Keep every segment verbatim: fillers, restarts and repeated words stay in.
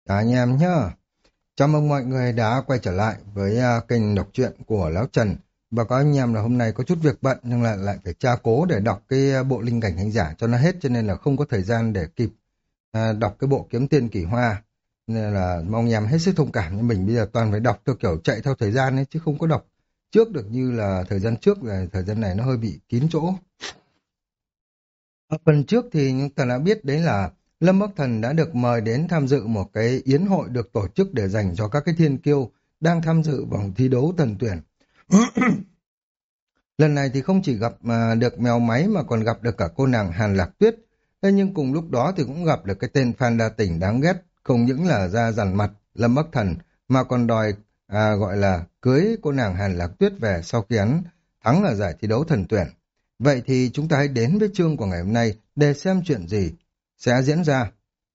Cả anh em nhá. Chào mừng mọi người đã quay trở lại với à, kênh đọc truyện của Lão Trần. Và có anh em là hôm nay có chút việc bận nhưng lại lại phải tra cố để đọc cái à, bộ linh cảnh hành giả cho nó hết, cho nên là không có thời gian để kịp à, đọc cái bộ kiếm tiên kỳ hoa. Nên là mong anh em hết sức thông cảm, nhưng mình bây giờ toàn phải đọc theo kiểu chạy theo thời gian ấy, chứ không có đọc trước được như là thời gian trước. Là thời gian này nó hơi bị kín chỗ. Ở phần trước thì chúng ta đã biết đấy là Lâm Bắc Thần đã được mời đến tham dự một cái yến hội được tổ chức để dành cho các cái thiên kiêu đang tham dự vòng thi đấu thần tuyển. Lần này thì không chỉ gặp mà được mèo máy mà còn gặp được cả cô nàng Hàn Lạc Tuyết. Thế nhưng cùng lúc đó thì cũng gặp được cái tên Phan Đa Tỉnh đáng ghét, không những là ra dằn mặt Lâm Bắc Thần mà còn đòi à, gọi là cưới cô nàng Hàn Lạc Tuyết về sau khi hắn thắng ở giải thi đấu thần tuyển. Vậy thì chúng ta hãy đến với chương của ngày hôm nay để xem chuyện gì sẽ diễn ra.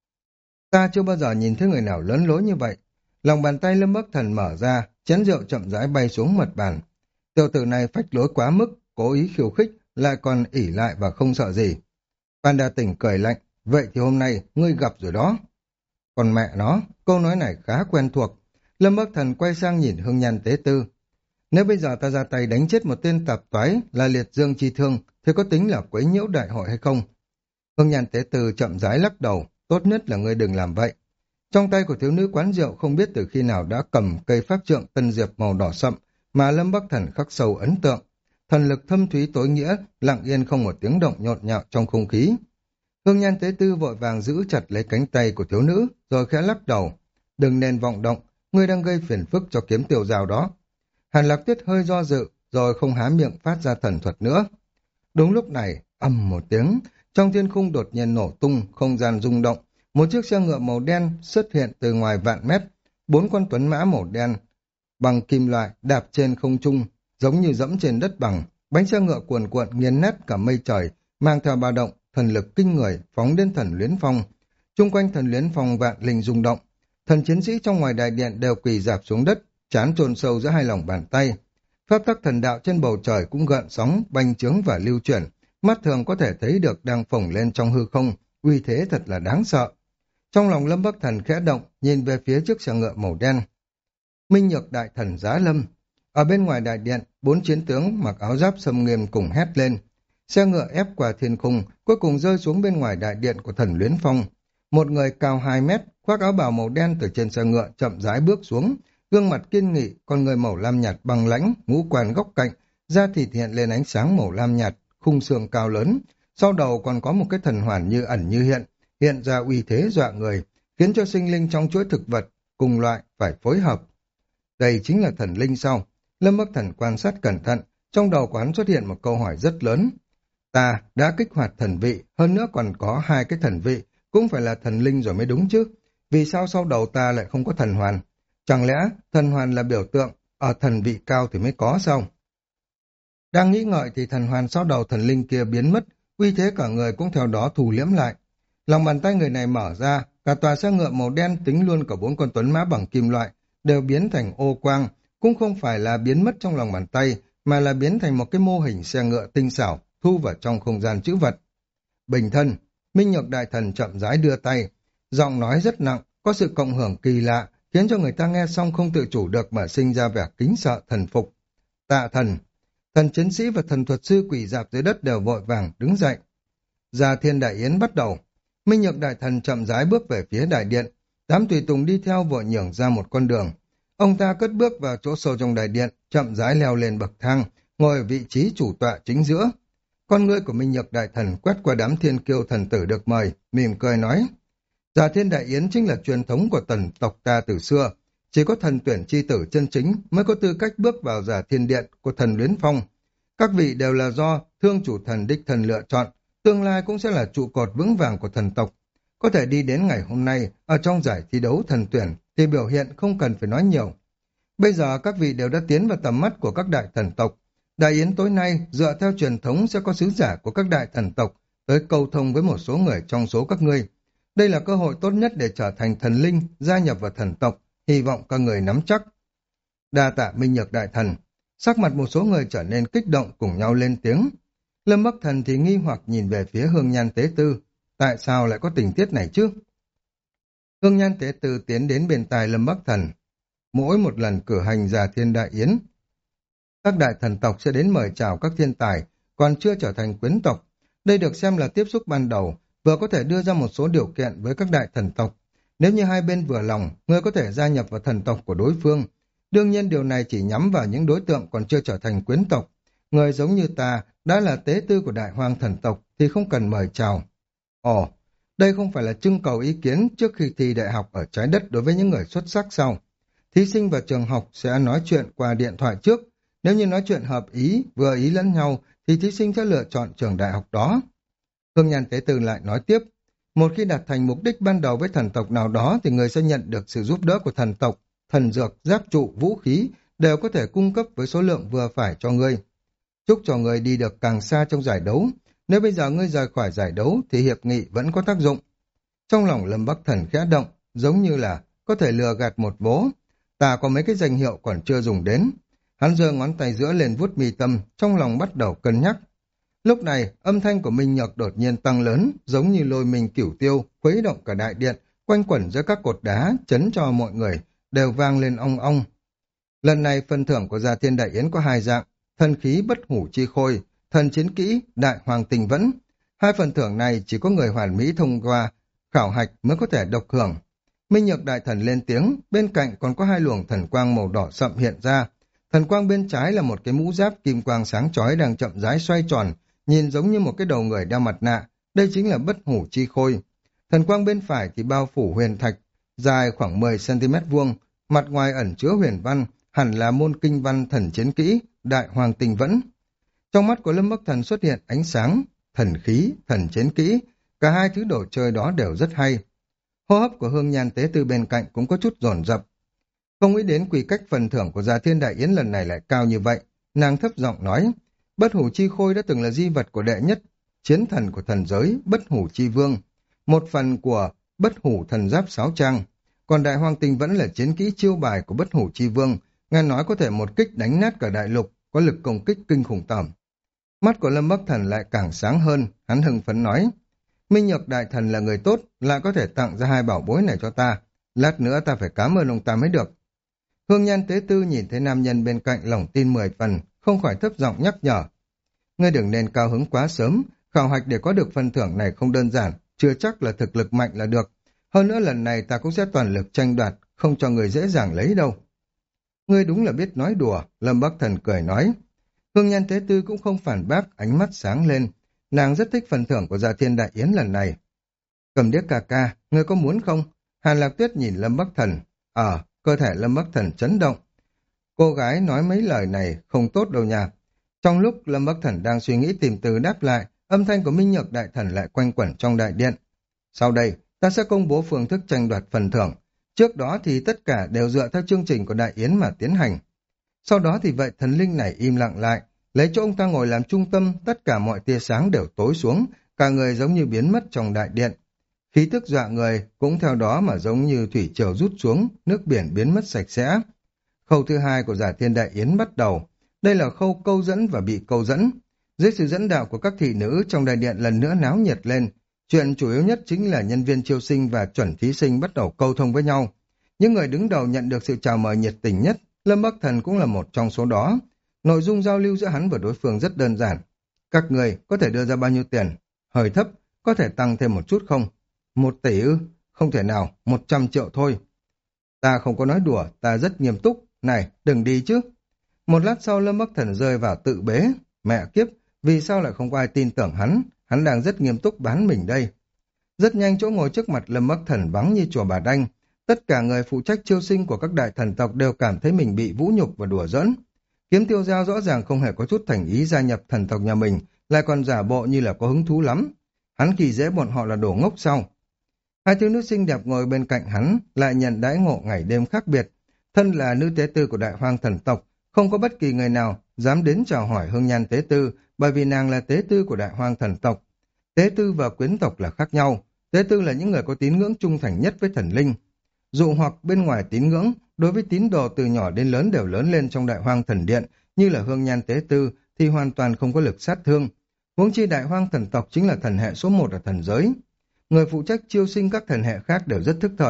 Ta chưa bao giờ nhìn thấy người nào lớn lối như vậy. Lòng bàn tay Lâm Bắc Thần mở ra, chén rượu chậm rãi bay xuống mặt bàn. Tiểu tử này phách lối quá mức, cố ý khiêu khích, lại còn ỷ lại và không sợ gì. Phan Đa Tỉnh cười lạnh, vậy thì hôm nay ngươi gặp rồi đó. Còn mẹ nó, câu nói này khá quen thuộc. Lâm Bắc Thần quay sang nhìn Hương Nhan Tế Tư. Nếu bây giờ ta ra tay đánh chết một tên tạp toái là Liệt Dương Chi Thương, thì có tính là quấy nhiễu đại hội hay không? Hương Nhan Tế Tư chậm rãi lắc đầu, tốt nhất là ngươi đừng làm vậy. Trong tay của thiếu nữ quán rượu không biết từ khi nào đã cầm cây pháp trượng tân diệp màu đỏ sậm mà Lâm Bắc Thần khắc sâu ấn tượng. Thần lực thâm thúy tối nghĩa, lặng yên không một tiếng động nhộn nhạo trong không khí. Hương Nhan Tế Tư vội vàng giữ chặt lấy cánh tay của thiếu nữ, rồi khẽ lắc đầu. Đừng nên vọng động, ngươi đang gây phiền phức cho kiếm tiêu rào đó. Hàn Lạc Tuyết hơi do dự, rồi không há miệng phát ra thần thuật nữa. Đúng lúc này, ầm một tiếng, trong thiên khung đột nhiên nổ tung, không gian rung động. Một chiếc xe ngựa màu đen xuất hiện từ ngoài vạn mét. Bốn con tuấn mã màu đen bằng kim loại đạp trên không trung, giống như dẫm trên đất bằng. Bánh xe ngựa cuồn cuộn nghiền nát cả mây trời, mang theo ba động, thần lực kinh người phóng đến thần luyến phong. Chung quanh thần luyến phong vạn linh rung động. Thần chiến sĩ trong ngoài đại điện đều quỳ rạp xuống đất, trán chôn sâu giữa hai lòng bàn tay. Pháp tắc thần đạo trên bầu trời cũng gợn sóng, bành trướng và lưu chuyển. Mắt thường có thể thấy được đang phồng lên trong hư không, uy thế thật là đáng sợ. Trong lòng Lâm Bắc Thần khẽ động, nhìn về phía trước xe ngựa màu đen. Minh Nhược Đại Thần Giá Lâm. Ở bên ngoài đại điện, bốn chiến tướng mặc áo giáp xâm nghiêm cùng hét lên. Xe ngựa ép qua thiên khung, cuối cùng rơi xuống bên ngoài đại điện của thần Luyến Phong. Một người cao hai mét, khoác áo bào màu đen từ trên xe ngựa chậm rãi bước xuống, gương mặt kiên nghị, con người màu lam nhạt băng lãnh, ngũ quan góc cạnh, da thịt hiện lên ánh sáng màu lam nhạt, khung xương cao lớn. Sau đầu còn có một cái thần hoàn như ẩn như hiện, hiện ra uy thế dọa người, khiến cho sinh linh trong chuỗi thực vật cùng loại phải phối hợp. Đây chính là thần linh sao? Lâm Bắc Thần quan sát cẩn thận, trong đầu của hắn xuất hiện một câu hỏi rất lớn. Ta đã kích hoạt thần vị, hơn nữa còn có hai cái thần vị, cũng phải là thần linh rồi mới đúng chứ. Vì sao sau đầu ta lại không có thần hoàn? Chẳng lẽ thần hoàn là biểu tượng, ở thần vị cao thì mới có sao? Đang nghĩ ngợi thì thần hoàn sau đầu thần linh kia biến mất, uy thế cả người cũng theo đó thù liễm lại. Lòng bàn tay người này mở ra, cả tòa xe ngựa màu đen tính luôn cả bốn con tuấn mã bằng kim loại, đều biến thành ô quang, cũng không phải là biến mất trong lòng bàn tay, mà là biến thành một cái mô hình xe ngựa tinh xảo, thu vào trong không gian chữ vật. Bình thân, Minh Nhược Đại Thần chậm rãi đưa tay, giọng nói rất nặng, có sự cộng hưởng kỳ lạ, khiến cho người ta nghe xong không tự chủ được mà sinh ra vẻ kính sợ thần phục. Tạ thần, thần chiến sĩ và thần thuật sư quỳ dạp dưới đất đều vội vàng đứng dậy. Gia Thiên Đại Yến bắt đầu. Minh Nhược Đại Thần chậm rãi bước về phía đại điện, đám tùy tùng đi theo vội nhường ra một con đường. Ông ta cất bước vào chỗ sâu trong đại điện, chậm rãi leo lên bậc thang, ngồi ở vị trí chủ tọa chính giữa. Con ngươi của Minh Nhược Đại Thần quét qua đám thiên kiêu thần tử được mời, mỉm cười nói: Gia Thiên Đại Yến chính là truyền thống của tần tộc ta từ xưa, chỉ có thần tuyển chi tử chân chính mới có tư cách bước vào Giả Thiên Điện của thần Luyến Phong. Các vị đều là do thương chủ thần đích thần lựa chọn, tương lai cũng sẽ là trụ cột vững vàng của thần tộc. Có thể đi đến ngày hôm nay ở trong giải thi đấu thần tuyển thì biểu hiện không cần phải nói nhiều. Bây giờ các vị đều đã tiến vào tầm mắt của các đại thần tộc. Đại yến tối nay dựa theo truyền thống sẽ có sứ giả của các đại thần tộc tới câu thông với một số người trong số các ngươi. Đây là cơ hội tốt nhất để trở thành thần linh, gia nhập vào thần tộc, hy vọng các người nắm chắc. Đa tạ Minh Nhược Đại Thần. Sắc mặt một số người trở nên kích động cùng nhau lên tiếng. Lâm Bắc Thần thì nghi hoặc nhìn về phía Hương Nhan Tế Tư. Tại sao lại có tình tiết này chứ? Hương Nhan Tế Tư tiến đến bên tai Lâm Bắc Thần. Mỗi một lần cử hành Già Thiên Đại Yến, các đại thần tộc sẽ đến mời chào các thiên tài, còn chưa trở thành quyến tộc. Đây được xem là tiếp xúc ban đầu, vừa có thể đưa ra một số điều kiện với các đại thần tộc. Nếu như hai bên vừa lòng, người có thể gia nhập vào thần tộc của đối phương. Đương nhiên điều này chỉ nhắm vào những đối tượng còn chưa trở thành quyến tộc. Người giống như ta đã là tế tư của đại hoang thần tộc thì không cần mời chào. Ồ, đây không phải là trưng cầu ý kiến trước khi thi đại học ở trái đất đối với những người xuất sắc sao? Thí sinh vào trường học sẽ nói chuyện qua điện thoại trước. Nếu như nói chuyện hợp ý, vừa ý lẫn nhau, thì thí sinh sẽ lựa chọn trường đại học đó. Hương Nhan Tế Tư lại nói tiếp, một khi đạt thành mục đích ban đầu với thần tộc nào đó thì người sẽ nhận được sự giúp đỡ của thần tộc, thần dược, giáp trụ, vũ khí đều có thể cung cấp với số lượng vừa phải cho ngươi. Chúc cho ngươi đi được càng xa trong giải đấu. Nếu bây giờ ngươi rời khỏi giải đấu thì hiệp nghị vẫn có tác dụng. Trong lòng Lâm Bắc Thần khẽ động, giống như là có thể lừa gạt một bố. Ta có mấy cái danh hiệu còn chưa dùng đến. Hắn giơ ngón tay giữa lên vuốt mi tâm, trong lòng bắt đầu cân nhắc. Lúc này, âm thanh của Minh Nhược đột nhiên tăng lớn, giống như lôi mình cửu tiêu, khuấy động cả đại điện, quanh quẩn giữa các cột đá, chấn cho mọi người, đều vang lên ong ong. Lần này phần thưởng của Già Thiên Đại Yến có hai dạng, thần khí bất hủ chi khôi, thần chiến kỹ, đại hoàng tình vẫn. Hai phần thưởng này chỉ có người hoàn mỹ thông qua khảo hạch mới có thể độc hưởng. Minh Nhược đại thần lên tiếng, bên cạnh còn có hai luồng thần quang màu đỏ sậm hiện ra. Thần quang bên trái là một cái mũ giáp kim quang sáng chói đang chậm rãi xoay tròn, nhìn giống như một cái đầu người đeo mặt nạ, đây chính là bất hủ chi khôi. Thần quang bên phải thì bao phủ huyền thạch, dài khoảng mười xăng-ti-mét vuông, mặt ngoài ẩn chứa huyền văn, hẳn là môn kinh văn thần chiến kỹ, đại hoàng tình vẫn. Trong mắt của Lâm Bắc Thần xuất hiện ánh sáng, thần khí, thần chiến kỹ, cả hai thứ đồ chơi đó đều rất hay. Hô hấp của Hương Nhan Tế Tư bên cạnh cũng có chút dồn dập. Không nghĩ đến quy cách phần thưởng của Già Thiên Đại Yến lần này lại cao như vậy, nàng thấp giọng nói, bất hủ chi khôi đã từng là di vật của đệ nhất chiến thần của thần giới, bất hủ chi vương, một phần của bất hủ thần giáp sáo trang, còn đại hoàng tình vẫn là chiến kỹ chiêu bài của bất hủ chi vương, nghe nói có thể một kích đánh nát cả đại lục, có lực công kích kinh khủng tởm. Mắt của Lâm Bắc Thần lại càng sáng hơn, hắn hưng phấn nói, Minh Nhược đại thần là người tốt, lại có thể tặng ra hai bảo bối này cho ta, lát nữa ta phải cảm ơn ông ta mới được. Hương Nhan Tế Tư nhìn thấy nam nhân bên cạnh lòng tin mười phần, không khỏi thấp giọng nhắc nhở. Ngươi đừng nên cao hứng quá sớm, khảo hạch để có được phần thưởng này không đơn giản, chưa chắc là thực lực mạnh là được. Hơn nữa lần này ta cũng sẽ toàn lực tranh đoạt, không cho người dễ dàng lấy đâu. Ngươi đúng là biết nói đùa, Lâm Bắc Thần cười nói. Hương Nhan Tế Tư cũng không phản bác, ánh mắt sáng lên. Nàng rất thích phần thưởng của Già Thiên Đại Yến lần này. Cầm điếc ca ca, ngươi có muốn không? Hàn Lạc Tuyết nhìn Lâm Bắc Thần. Ờ, cơ thể Lâm Bắc Thần chấn động. Cô gái nói mấy lời này không tốt đâu nha. Trong lúc Lâm Bắc Thần đang suy nghĩ tìm từ đáp lại, âm thanh của Minh Nhược đại thần lại quanh quẩn trong đại điện. Sau đây, ta sẽ công bố phương thức tranh đoạt phần thưởng. Trước đó thì tất cả đều dựa theo chương trình của Đại Yến mà tiến hành. Sau đó thì vậy thần linh này im lặng lại, lấy chỗ ông ta ngồi làm trung tâm, tất cả mọi tia sáng đều tối xuống, cả người giống như biến mất trong đại điện. Khí tức dọa người cũng theo đó mà giống như thủy triều rút xuống, nước biển biến mất sạch sẽ. Khâu thứ hai của Già Thiên Đại Yến bắt đầu. Đây là khâu câu dẫn và bị câu dẫn. Dưới sự dẫn đạo của các thị nữ trong đại điện lần nữa náo nhiệt lên. Chuyện chủ yếu nhất chính là nhân viên chiêu sinh và chuẩn thí sinh bắt đầu câu thông với nhau. Những người đứng đầu nhận được sự chào mời nhiệt tình nhất, Lâm Bắc Thần cũng là một trong số đó. Nội dung giao lưu giữa hắn và đối phương rất đơn giản. Các người có thể đưa ra bao nhiêu tiền? Hơi thấp, có thể tăng thêm một chút không? Một tỷ ư? Không thể nào, một trăm triệu thôi. Ta không có nói đùa, ta rất nghiêm túc. Này, đừng đi chứ. Một lát sau Lâm Bắc Thần rơi vào tự bế. Mẹ kiếp, vì sao lại không có ai tin tưởng hắn? Hắn đang rất nghiêm túc bán mình đây. Rất nhanh chỗ ngồi trước mặt Lâm Bắc Thần vắng như chùa Bà Đanh. Tất cả người phụ trách chiêu sinh của các đại thần tộc đều cảm thấy mình bị vũ nhục và đùa giỡn. Kiếm Tiêu Giao rõ ràng không hề có chút thành ý gia nhập thần tộc nhà mình, lại còn giả bộ như là có hứng thú lắm. Hắn kỳ dễ bọn họ là đồ ngốc sao? Hai thiếu nữ xinh đẹp ngồi bên cạnh hắn lại nhận đãi ngộ ngày đêm khác biệt. Thân là nữ tế tư của đại hoang thần tộc, không có bất kỳ người nào dám đến chào hỏi Hương Nhan tế tư, bởi vì nàng là tế tư của đại hoang thần tộc. Tế tư và quyến tộc là khác nhau. Tế tư là những người có tín ngưỡng trung thành nhất với thần linh. Dụ hoặc bên ngoài tín ngưỡng, đối với tín đồ từ nhỏ đến lớn đều lớn lên trong đại hoang thần điện, như là Hương Nhan tế tư thì hoàn toàn không có lực sát thương. Huống chi đại hoang thần tộc chính là thần hệ số một ở thần giới. Người phụ trách chiêu sinh các thần hệ khác đều rất thức thời,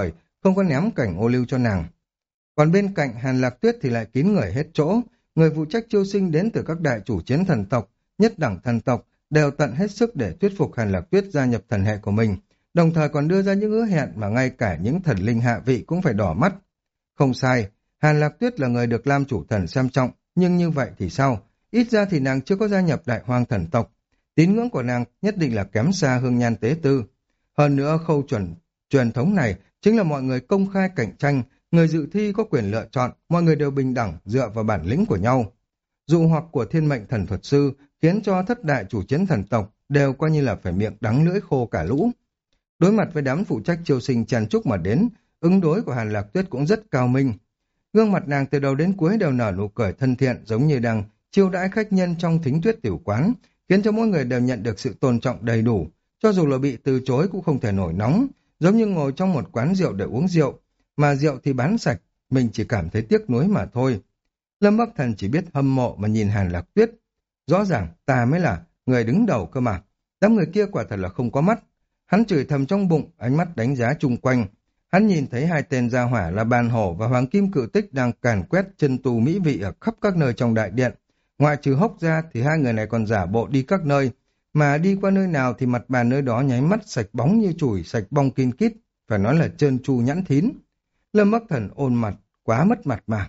không có ném cảnh ô liu cho nàng. Còn bên cạnh Hàn Lạc Tuyết thì lại kín người hết chỗ, người phụ trách chiêu sinh đến từ các đại chủ chiến thần tộc, nhất đẳng thần tộc, đều tận hết sức để thuyết phục Hàn Lạc Tuyết gia nhập thần hệ của mình, đồng thời còn đưa ra những hứa hẹn mà ngay cả những thần linh hạ vị cũng phải đỏ mắt. Không sai, Hàn Lạc Tuyết là người được Lam chủ thần xem trọng, nhưng như vậy thì sao? Ít ra thì nàng chưa có gia nhập đại hoang thần tộc. Tín ngưỡng của nàng nhất định là kém xa hương nhan tế tư. Hơn nữa khâu chuẩn truyền thống này chính là mọi người công khai cạnh tranh, người dự thi có quyền lựa chọn, mọi người đều bình đẳng dựa vào bản lĩnh của nhau. Dụ hoặc của thiên mệnh thần thuật sư khiến cho thất đại chủ chiến thần tộc đều coi như là phải miệng đắng lưỡi khô cả lũ. Đối mặt với đám phụ trách chiêu sinh tràn trúc mà đến, ứng đối của Hàn Lạc Tuyết cũng rất cao minh. Gương mặt nàng từ đầu đến cuối đều nở nụ cười thân thiện, giống như đang chiêu đãi khách nhân trong thính tuyết tiểu quán, khiến cho mỗi người đều nhận được sự tôn trọng đầy đủ, cho dù là bị từ chối cũng không thể nổi nóng, giống như ngồi trong một quán rượu để uống rượu, mà rượu thì bán sạch, mình chỉ cảm thấy tiếc nuối mà thôi. Lâm Bắc Thần chỉ biết hâm mộ mà nhìn Hàn Lạc Tuyết. Rõ ràng ta mới là người đứng đầu cơ mà, đám người kia quả thật là không có mắt. Hắn chửi thầm trong bụng, ánh mắt đánh giá chung quanh. Hắn nhìn thấy hai tên gia hỏa là Bàn Hổ và Hoàng Kim Cự Tích đang càn quét chân tù mỹ vị ở khắp các nơi trong đại điện. Ngoại trừ Hốc ra thì hai người này còn giả bộ đi các nơi, mà đi qua nơi nào thì mặt bàn nơi đó nháy mắt sạch bóng như chùi, sạch bong kin kít, phải nói là trơn tru nhẵn thín. Lâm Bắc Thần ôn mặt, quá mất mặt mà.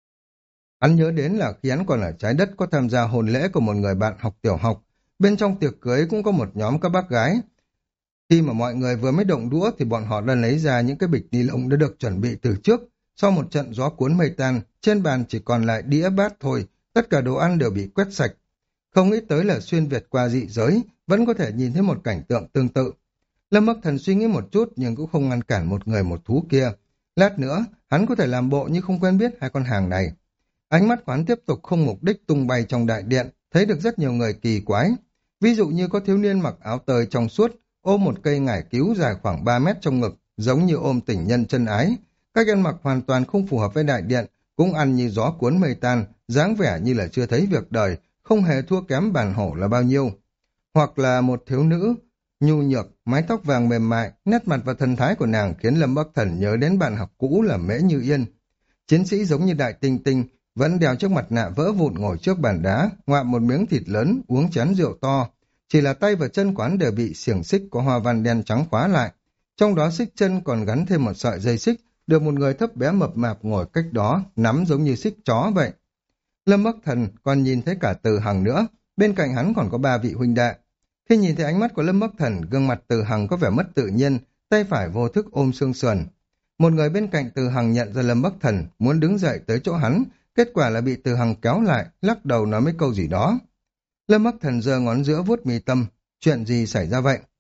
Hắn nhớ đến là khi hắn còn ở trái đất có tham gia hôn lễ của một người bạn học tiểu học, bên trong tiệc cưới cũng có một nhóm các bác gái. Khi mà mọi người vừa mới động đũa thì bọn họ đã lấy ra những cái bịch ni lông đã được chuẩn bị từ trước. Sau một trận gió cuốn mây tan, trên bàn chỉ còn lại đĩa bát thôi, tất cả đồ ăn đều bị quét sạch. Không nghĩ tới là xuyên Việt qua dị giới, vẫn có thể nhìn thấy một cảnh tượng tương tự. Lâm Bắc Thần suy nghĩ một chút nhưng cũng không ngăn cản một người một thú kia. Lát nữa, hắn có thể làm bộ như không quen biết hai con hàng này. Ánh mắt của hắn tiếp tục không mục đích tung bay trong đại điện, thấy được rất nhiều người kỳ quái. Ví dụ như có thiếu niên mặc áo tơi trong suốt, ôm một cây ngải cứu dài khoảng ba mét trong ngực, giống như ôm tình nhân chân ái. Cách ăn mặc hoàn toàn không phù hợp với đại điện, cũng ăn như gió cuốn mây tan, dáng vẻ như là chưa thấy việc đời, không hề thua kém Bàn Hổ là bao nhiêu. Hoặc là một thiếu nữ, nhu nhược, mái tóc vàng mềm mại, nét mặt và thần thái của nàng khiến Lâm Bắc Thần nhớ đến bạn học cũ là Mễ Như Yên. Chiến sĩ giống như Đại Tinh Tinh, vẫn đeo chiếc mặt nạ vỡ vụn ngồi trước bàn đá, ngoạm một miếng thịt lớn, uống chén rượu to. Chỉ là tay và chân quán đều bị xiềng xích có hoa văn đen trắng khóa lại. Trong đó xích chân còn gắn thêm một sợi dây xích, được một người thấp bé mập mạp ngồi cách đó, nắm giống như xích chó vậy. Lâm Bắc Thần còn nhìn thấy cả Từ Hằng nữa, bên cạnh hắn còn có ba vị huynh đệ. Khi nhìn thấy ánh mắt của Lâm Bắc Thần, gương mặt Từ Hằng có vẻ mất tự nhiên, tay phải vô thức ôm xương sườn. Một người bên cạnh Từ Hằng nhận ra Lâm Bắc Thần, muốn đứng dậy tới chỗ hắn, kết quả là bị Từ Hằng kéo lại, lắc đầu nói mấy câu gì đó. Lâm Bắc Thần giơ ngón giữa vuốt mi tâm, chuyện gì xảy ra vậy?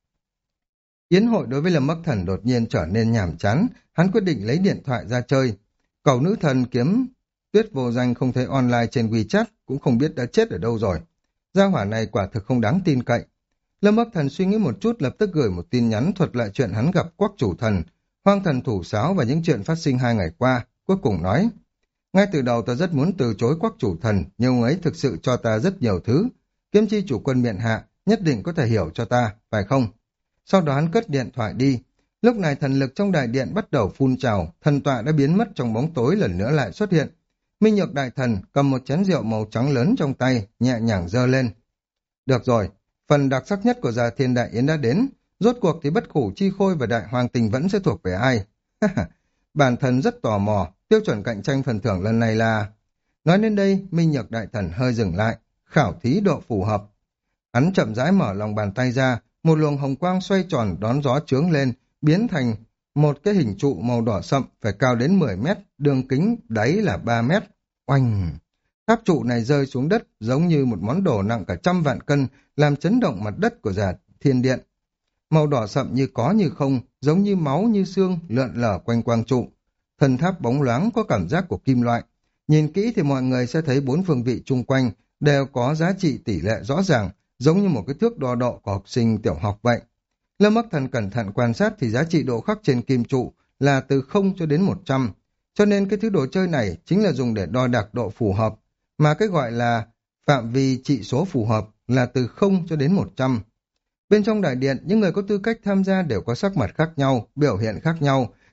Yến hội đối với Lâm Bắc Thần đột nhiên trở nên nhàm chán, hắn quyết định lấy điện thoại ra chơi. Cầu nữ thần kiếm Tuyết Vô Danh không thấy online trên WeChat, cũng không biết đã chết ở đâu rồi. Gia hỏa này quả thực không đáng tin cậy. Lâm Bắc Thần suy nghĩ một chút, lập tức gửi một tin nhắn thuật lại chuyện hắn gặp Quắc Chủ Thần, Hoang Thần Thủ Sáo và những chuyện phát sinh hai ngày qua, cuối cùng nói: ngay từ đầu ta rất muốn từ chối Quắc Chủ Thần, nhưng ông ấy thực sự cho ta rất nhiều thứ. Kiếm chi chủ quân miện hạ nhất định có thể hiểu cho ta, phải không? Sau đó hắn cất điện thoại đi. Lúc này thần lực trong đại điện bắt đầu phun trào, thần tọa đã biến mất trong bóng tối, lần nữa lại xuất hiện. Minh Nhược đại thần cầm một chén rượu màu trắng lớn trong tay, nhẹ nhàng giơ lên. Được rồi, phần đặc sắc nhất của Già Thiên Đại Yến đã đến, rốt cuộc thì Bất Khủ Chi Khôi và Đại Hoàng Tình vẫn sẽ thuộc về ai? Bản thân rất tò mò, tiêu chuẩn cạnh tranh phần thưởng lần này là... Nói đến đây, Minh Nhược đại thần hơi dừng lại, khảo thí độ phù hợp. Hắn chậm rãi mở lòng bàn tay ra, một luồng hồng quang xoay tròn đón gió chướng lên, biến thành một cái hình trụ màu đỏ sậm, phải cao đến mười mét, đường kính đáy là ba mét. Oanh! Tháp trụ này rơi xuống đất giống như một món đồ nặng cả trăm vạn cân, làm chấn động mặt đất của Già Thiên Điện. Màu đỏ sậm như có như không, giống như máu như xương, lượn lờ quanh quang trụ. Thần tháp bóng loáng có cảm giác của kim loại. Nhìn kỹ thì mọi người sẽ thấy bốn phương vị chung quanh đều có giá trị tỷ lệ rõ ràng, giống như một cái thước đo độ của học sinh tiểu học vậy. Lâm Bắc Thần cẩn thận quan sát thì giá trị độ khắc trên kim trụ là từ không cho đến một trăm, cho nên cái thứ đồ chơi này chính là dùng để đo đạc độ phù hợp, mà cái gọi là phạm vi trị số phù hợp là từ không cho đến một trăm. Bên trong đại điện, những người có tư cách tham gia đều có sắc mặt khác nhau, biểu hiện khác nhau,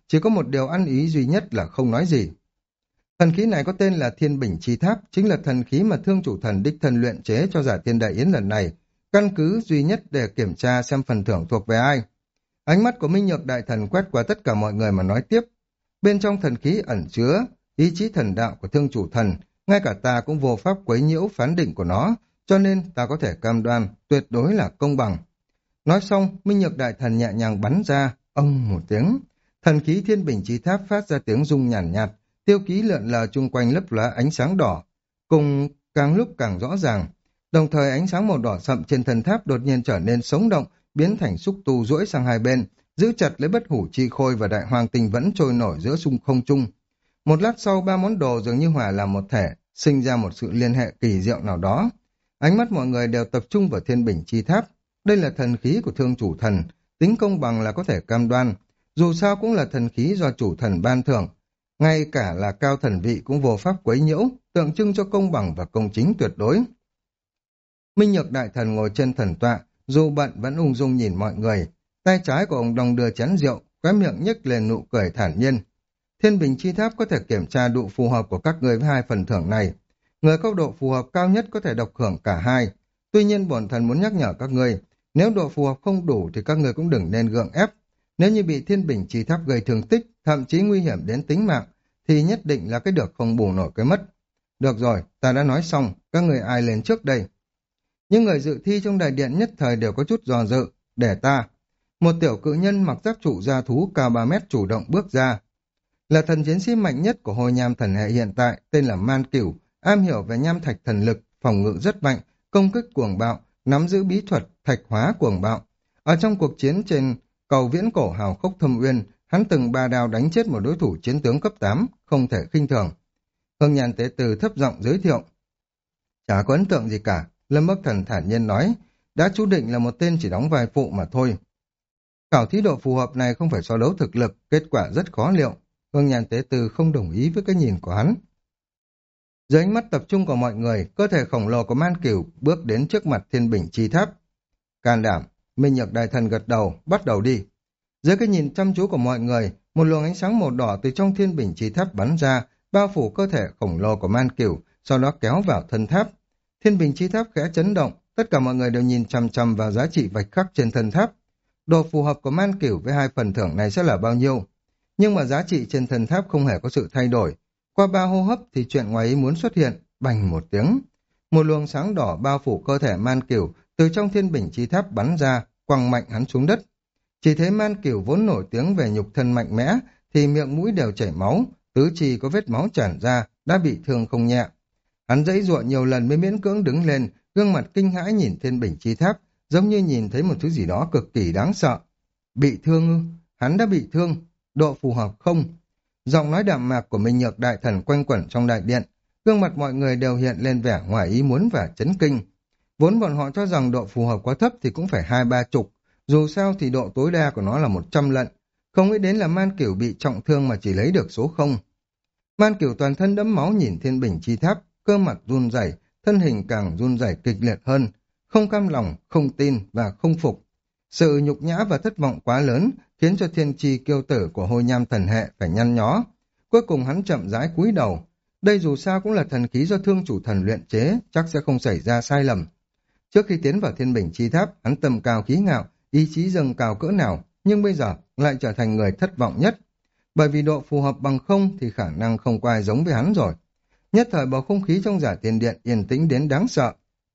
chỉ có một điều ăn ý duy nhất là không nói gì. Thần khí này có tên là Thiên Bình Chi Tháp, chính là thần khí mà Thương Chủ Thần đích thân luyện chế cho Giả Thiên Đại Yến lần này, căn cứ duy nhất để kiểm tra xem phần thưởng thuộc về ai. Ánh mắt của Minh Nhược Đại Thần quét qua tất cả mọi người mà nói tiếp. Bên trong thần khí ẩn chứa ý chí thần đạo của Thương Chủ Thần, ngay cả ta cũng vô pháp quấy nhiễu phán định của nó, cho nên ta có thể cam đoan tuyệt đối là công bằng. Nói xong, Minh Nhược Đại Thần nhẹ nhàng bắn ra, ông một tiếng. Thần khí Thiên Bình Chi Tháp phát ra tiếng rung nhàn nhạt, nhạt, tiêu ký lượn lờ chung quanh lấp lóa ánh sáng đỏ, cùng càng lúc càng rõ ràng. Đồng thời ánh sáng màu đỏ sậm trên thần tháp đột nhiên trở nên sống động, biến thành xúc tu duỗi sang hai bên, giữ chặt lấy Bất Hủ Chi Khôi và Đại Hoàng Tinh vẫn trôi nổi giữa xung không trung. Một lát sau, ba món đồ dường như hòa làm một thể, sinh ra một sự liên hệ kỳ diệu nào đó. Ánh mắt mọi người đều tập trung vào Thiên Bình Chi Tháp. Đây là thần khí của Thương Chủ Thần, tính công bằng là có thể cam đoan. Dù sao cũng là thần khí do chủ thần ban thưởng, ngay cả là cao thần vị cũng vô pháp quấy nhiễu, tượng trưng cho công bằng và công chính tuyệt đối. Minh Nhược Đại Thần ngồi trên thần tọa, dù bận vẫn ung dung nhìn mọi người. Tay trái của ông đong đưa chén rượu, khóe miệng nhếch lên nụ cười thản nhiên. Thiên Bình Chi Tháp có thể kiểm tra độ phù hợp của các người với hai phần thưởng này. Người có độ phù hợp cao nhất có thể độc hưởng cả hai. Tuy nhiên bổn thần muốn nhắc nhở các người, nếu độ phù hợp không đủ thì các người cũng đừng nên gượng ép. Nếu như bị Thiên Bình Chi Tháp gây thương tích, thậm chí nguy hiểm đến tính mạng, thì nhất định là cái được không bù nổi cái mất. Được rồi, ta đã nói xong, các người ai lên trước đây? Những người dự thi trong đại điện nhất thời đều có chút do dự, để ta. Một tiểu cự nhân mặc giáp trụ da thú cao ba mét chủ động bước ra. Là thần chiến sĩ mạnh nhất của Hôi Nham thần hệ hiện tại, tên là Man Cửu, am hiểu về nham thạch thần lực, phòng ngự rất mạnh, công kích cuồng bạo, nắm giữ bí thuật thạch hóa cuồng bạo. Ở trong cuộc chiến trên cầu viễn cổ hào khốc thâm uyên, hắn từng ba đao đánh chết một đối thủ chiến tướng cấp tám, không thể khinh thường. Hương Nhàn Tế Từ thấp giọng giới thiệu. Chả có ấn tượng gì cả, Lâm Bắc Thần thản nhiên nói, đã chú định là một tên chỉ đóng vai phụ mà thôi. Khảo thí độ phù hợp này không phải so đấu thực lực, kết quả rất khó liệu. Hương Nhàn Tế Từ không đồng ý với cái nhìn của hắn. Dưới ánh mắt tập trung của mọi người, cơ thể khổng lồ của Man Cửu bước đến trước mặt Thiên Bình Chi Tháp. Can đảm, Minh Nhược Đại Thần gật đầu, bắt đầu đi. Dưới cái nhìn chăm chú của mọi người, một luồng ánh sáng màu đỏ từ trong Thiên Bình Chi Tháp bắn ra, bao phủ cơ thể khổng lồ của Man Cửu, sau đó kéo vào thân tháp. Thiên Bình Chi Tháp khẽ chấn động, tất cả mọi người đều nhìn chằm chằm vào giá trị vạch khắc trên thân tháp. Độ phù hợp của Man Cửu với hai phần thưởng này sẽ là bao nhiêu? Nhưng mà giá trị trên thân tháp không hề có sự thay đổi. Qua ba hô hấp thì chuyện ngoài ý muốn xuất hiện, bành một tiếng. Một luồng sáng đỏ bao phủ cơ thể Man Cửu từ trong Thiên Bình Chi Tháp bắn ra, quăng mạnh hắn xuống đất. Chỉ thấy Man Cửu vốn nổi tiếng về nhục thân mạnh mẽ, thì miệng mũi đều chảy máu, tứ chi có vết máu tràn ra, đã bị thương không nhẹ. Hắn giãy giụa nhiều lần mới miễn cưỡng đứng lên, gương mặt kinh hãi nhìn Thiên Bình Chi Tháp, giống như nhìn thấy một thứ gì đó cực kỳ đáng sợ. Bị thương ư? Hắn đã bị thương. Độ phù hợp không? Giọng nói đạm mạc của Minh Nhược Đại Thần quanh quẩn trong đại điện, gương mặt mọi người đều hiện lên vẻ ngoài ý muốn và chấn kinh. Vốn bọn họ cho rằng độ phù hợp quá thấp thì cũng phải hai ba chục, dù sao thì độ tối đa của nó là một trăm lận. Không nghĩ đến là Man Cửu bị trọng thương mà chỉ lấy được số không. Man Cửu toàn thân đẫm máu nhìn Thiên Bình Chi Tháp, cơ mặt run rẩy, thân hình càng run rẩy kịch liệt hơn, không cam lòng, không tin và không phục. Sự nhục nhã và thất vọng quá lớn khiến cho thiên chi kiêu tử của Hôi Nham thần hệ phải nhăn nhó. Cuối cùng hắn chậm rãi cúi đầu. Đây dù sao cũng là thần khí do Thương Chủ Thần luyện chế, chắc sẽ không xảy ra sai lầm. Trước khi tiến vào Thiên Bình Chi Tháp, hắn tầm cao khí ngạo, ý chí dâng cao cỡ nào, nhưng bây giờ lại trở thành người thất vọng nhất. Bởi vì độ phù hợp bằng không thì khả năng không có ai giống với hắn rồi. Nhất thời bầu không khí trong Giả Tiên Điện yên tĩnh đến đáng sợ.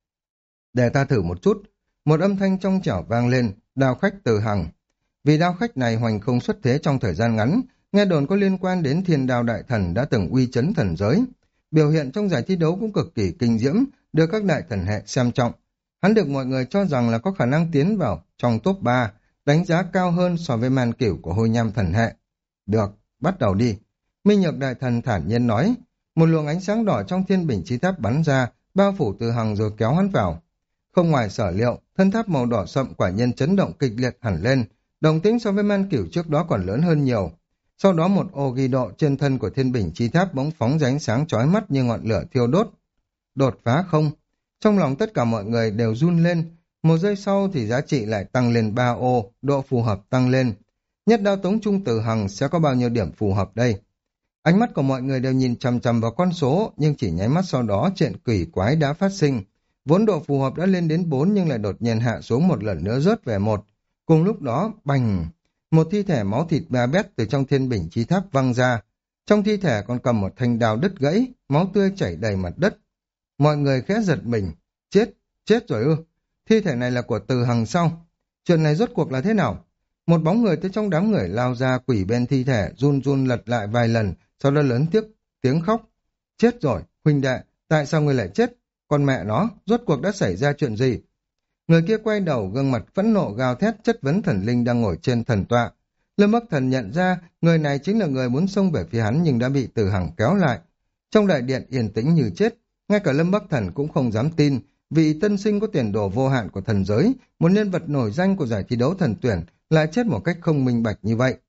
Để ta thử một chút. Một âm thanh trong trẻo vang lên, Đao Khách Từ Hằng. Vì đao khách này hoành không xuất thế trong thời gian ngắn, nghe đồn có liên quan đến Thiên Đao Đại Thần đã từng uy chấn thần giới. Biểu hiện trong giải thi đấu cũng cực kỳ kinh diễm, được các đại thần hệ xem trọng. Hắn được mọi người cho rằng là có khả năng tiến vào trong top ba, đánh giá cao hơn so với Man Cửu của Hôi Nham thần hệ. Được, bắt đầu đi. Minh Nhược Đại Thần thản nhiên nói. Một luồng ánh sáng đỏ trong Thiên Bình Chi Tháp bắn ra, bao phủ Từ Hằng rồi kéo hắn vào. Không ngoài sở liệu, thân tháp màu đỏ sậm quả nhiên chấn động kịch liệt hẳn lên, đồng tính so với Man Cửu trước đó còn lớn hơn nhiều. Sau đó một ô ghi độ trên thân của Thiên Bình Chi Tháp bỗng phóng ra ánh sáng chói mắt như ngọn lửa thiêu đốt. Đột phá không? Trong lòng tất cả mọi người đều run lên, một giây sau thì giá trị lại tăng lên ba ô, độ phù hợp tăng lên. Nhất đao tống trung từ hằng sẽ có bao nhiêu điểm phù hợp đây? Ánh mắt của mọi người đều nhìn chằm chằm vào con số, nhưng chỉ nháy mắt sau đó chuyện quỷ quái đã phát sinh. Vốn độ phù hợp đã lên đến bốn nhưng lại đột nhiên hạ xuống một lần nữa rớt về một. Cùng lúc đó, bành, một thi thể máu thịt ba bét từ trong thiên bình chi tháp văng ra. Trong thi thể còn cầm một thanh đao đứt gãy, máu tươi chảy đầy mặt đất. Mọi người khẽ giật mình. Chết, chết rồi ư. Thi thể này là của Từ Hằng sau. Chuyện này rốt cuộc là thế nào? Một bóng người từ trong đám người lao ra quỷ bên thi thể, run run lật lại vài lần, sau đó lớn tiếc tiếng khóc. Chết rồi, huynh đệ, tại sao ngươi lại chết? Con mẹ nó, rốt cuộc đã xảy ra chuyện gì? Người kia quay đầu, gương mặt phẫn nộ gào thét chất vấn thần linh đang ngồi trên thần tọa. Lâm Bắc Thần nhận ra người này chính là người muốn xông về phía hắn nhưng đã bị Từ Hằng kéo lại. Trong đại điện yên tĩnh như chết, ngay cả Lâm Bắc Thần cũng không dám tin, vì tân sinh có tiền đồ vô hạn của thần giới, một nhân vật nổi danh của giải thi đấu thần tuyển lại chết một cách không minh bạch như vậy.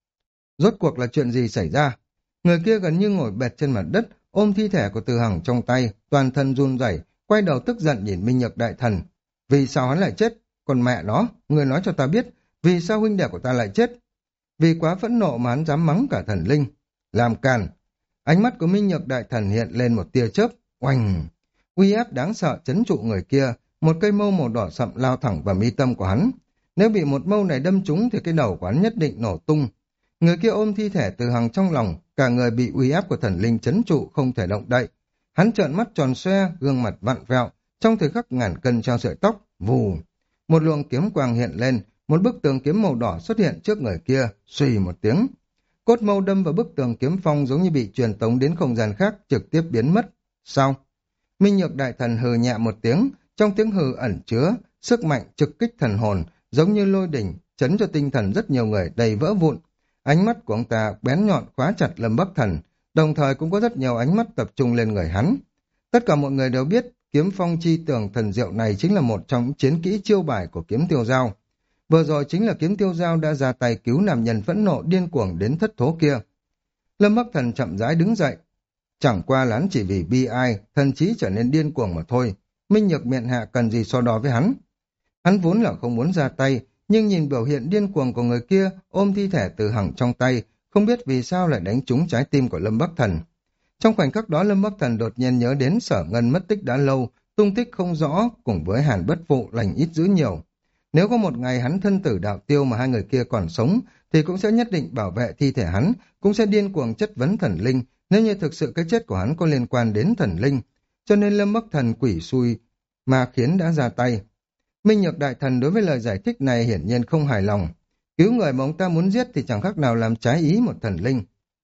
Rốt cuộc là chuyện gì xảy ra? Người kia gần như ngồi bệt trên mặt đất, ôm thi thể của Từ Hằng trong tay, toàn thân run rẩy, quay đầu tức giận nhìn Minh Nhược Đại Thần. Vì sao hắn lại chết? Còn mẹ nó, người nói cho ta biết, vì sao huynh đệ của ta lại chết? Vì quá phẫn nộ mà hắn dám mắng cả thần linh. Làm càn. Ánh mắt của Minh Nhược Đại Thần hiện lên một tia chớp, oanh. Uy áp đáng sợ chấn trụ người kia, một cây mâu màu đỏ sậm lao thẳng vào mi tâm của hắn. Nếu bị một mâu này đâm trúng thì cái đầu của hắn nhất định nổ tung. Người kia ôm thi thể Từ Hằng trong lòng, cả người bị uy áp của thần linh chấn trụ không thể động đậy. Hắn trợn mắt tròn xoe, gương mặt vặn vẹo, trong thời khắc ngàn cân treo sợi tóc, vù. Một luồng kiếm quang hiện lên, một bức tường kiếm màu đỏ xuất hiện trước người kia, xùy một tiếng. Cốt mâu đâm vào bức tường kiếm phong giống như bị truyền tống đến không gian khác, trực tiếp biến mất. Sao? Minh Nhược Đại Thần hừ nhẹ một tiếng, trong tiếng hừ ẩn chứa sức mạnh trực kích thần hồn, giống như lôi đỉnh, chấn cho tinh thần rất nhiều người đầy vỡ vụn. Ánh mắt của ông ta bén nhọn khóa chặt Lâm Bắc Thần, đồng thời cũng có rất nhiều ánh mắt tập trung lên người hắn. Tất cả mọi người đều biết, kiếm phong chi tường thần diệu này chính là một trong những chiến kỹ chiêu bài của kiếm tiêu dao. Vừa rồi chính là kiếm tiêu dao đã ra tay cứu nam nhân phẫn nộ điên cuồng đến thất thố kia. Lâm Bắc Thần chậm rãi đứng dậy. Chẳng qua là hắn chỉ vì bi ai, thần trí trở nên điên cuồng mà thôi. Minh Nhược miệng hạ cần gì so đo với hắn. Hắn vốn là không muốn ra tay, nhưng nhìn biểu hiện điên cuồng của người kia ôm thi thể Từ Hằng trong tay, không biết vì sao lại đánh trúng trái tim của Lâm Bắc Thần. Trong khoảnh khắc đó Lâm Bắc Thần đột nhiên nhớ đến Sở Ngân mất tích đã lâu, tung tích không rõ, cùng với Hàn Bất Phụ lành ít dữ nhiều. Nếu có một ngày hắn thân tử đạo tiêu mà hai người kia còn sống, thì cũng sẽ nhất định bảo vệ thi thể hắn, cũng sẽ điên cuồng chất vấn thần linh, nếu như thực sự cái chết của hắn có liên quan đến thần linh. Cho nên Lâm Bắc Thần quỷ xui mà khiến đã ra tay. Minh Nhược Đại Thần đối với lời giải thích này hiển nhiên không hài lòng. Cứu người mà ông ta muốn giết thì chẳng khác nào làm trái ý một thần linh.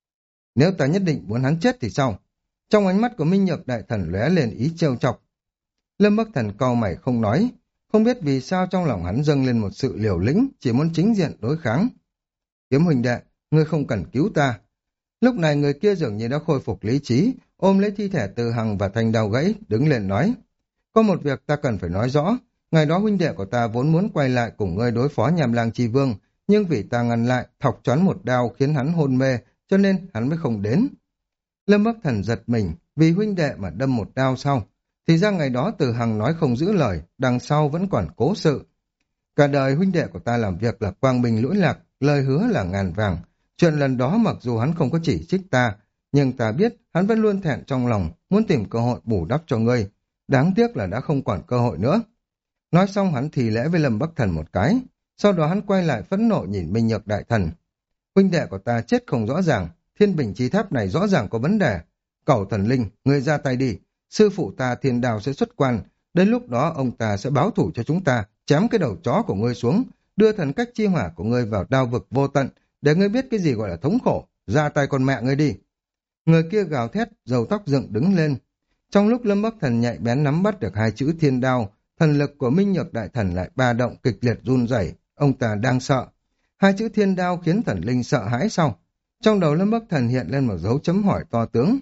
Nếu ta nhất định muốn hắn chết thì sao? Trong ánh mắt của Minh Nhược Đại Thần lóe lên ý trêu chọc. Lâm Bắc Thần cau mày không nói, không biết vì sao trong lòng hắn dâng lên một sự liều lĩnh, chỉ muốn chính diện đối kháng. Kiếm huynh đệ, ngươi không cần cứu ta. Lúc này người kia dường như đã khôi phục lý trí, ôm lấy thi thể Từ Hằng và thanh đao gãy, đứng lên nói. Có một việc ta cần phải nói rõ, ngày đó huynh đệ của ta vốn muốn quay lại cùng ngươi đối phó Nhàm Lang Chi Vương, nhưng vì ta ngăn lại, thọc choán một đao khiến hắn hôn mê, cho nên hắn mới không đến. Lâm Bắc Thần giật mình, vì huynh đệ mà đâm một đao sau. Thì ra ngày đó Từ Hằng nói không giữ lời, đằng sau vẫn còn cố sự. Cả đời huynh đệ của ta làm việc là quang minh lỗi lạc, lời hứa là ngàn vàng. Chuyện lần đó mặc dù hắn không có chỉ trích ta, nhưng ta biết hắn vẫn luôn thẹn trong lòng, muốn tìm cơ hội bù đắp cho ngươi. Đáng tiếc là đã không còn cơ hội nữa. Nói xong hắn thì lễ với Lâm Bắc Thần một cái, sau đó hắn quay lại phẫn nộ nhìn Minh Nhược Đại Thần. Huynh đệ của ta chết không rõ ràng, thiên bình chi tháp này rõ ràng có vấn đề. Cẩu thần linh, ngươi ra tay đi, sư phụ ta Thiên Đào sẽ xuất quan, đến lúc đó ông ta sẽ báo thủ cho chúng ta, chém cái đầu chó của ngươi xuống, đưa thần cách chi hỏa của ngươi vào đao vực vô tận, để ngươi biết cái gì gọi là thống khổ, ra tay con mẹ ngươi đi. Người kia gào thét, râu tóc dựng đứng lên. Trong lúc Lâm Bắc Thần nhạy bén nắm bắt được hai chữ Thiên Đao, thần lực của Minh Nhược Đại Thần lại ba động kịch liệt run rẩy, ông ta đang sợ. Hai chữ Thiên Đao khiến thần linh sợ hãi sau. Trong đầu Lâm Bắc Thần hiện lên một dấu chấm hỏi to tướng.